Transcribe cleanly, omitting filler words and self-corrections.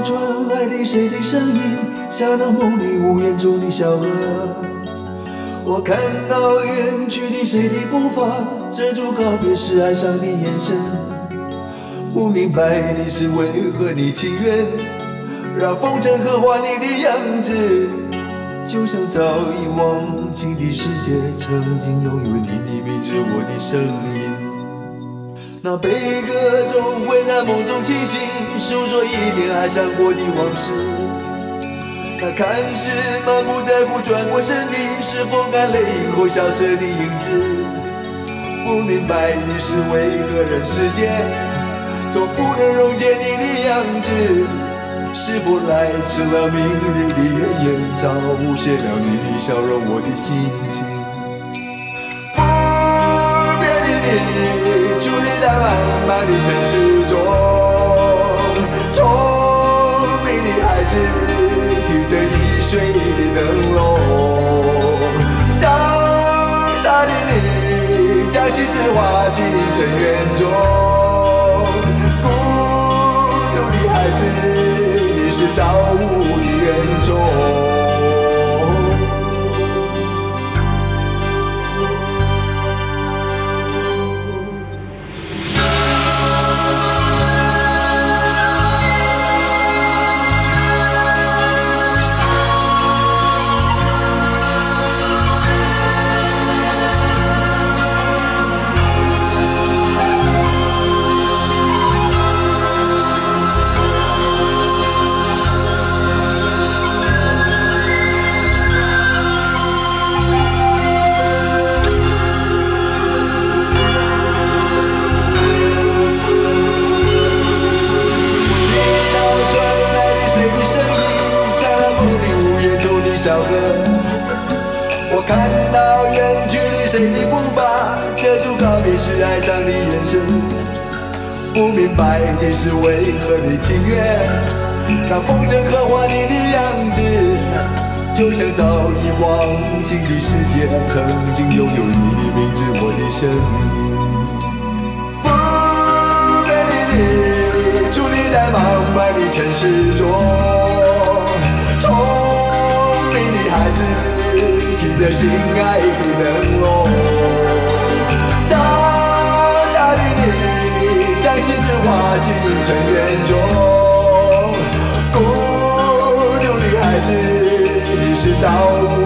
传来的谁的声音，像那梦里屋檐中的小河。我看到远去的谁的步伐，遮住告别时哀伤的眼神。不明白的是为何你情愿让风尘刻画你的样子，就像早已忘情的世界曾经拥有你的名字，我的声音。那悲歌总会在梦中清醒，诉说一点爱上过的往事。那看似满不在乎转过身的，是风干泪后萧瑟的影子。不明白的是为何人世间总不能溶解你的样子，是否来迟了明媚的月颜，早无限了你的笑容，我的心情。不变的你，伫立在茫茫的城市中，聪明的孩子提着易碎的灯笼，潇洒的你将旗帜划进尘缘中，孤独的孩子你是造物的恩宠。小河，我看到远去的谁的步伐，遮住告别时哀伤的眼神。不明白的是为何你情愿让风尘刻画你的样子，就像早已忘情的世界曾经拥有你的名字，我的声音。不变的你，伫立在茫茫的城市中，孩子提着心爱的灯笼，傻傻的你将旗帜划进尘缘中，孤独的孩子你是造物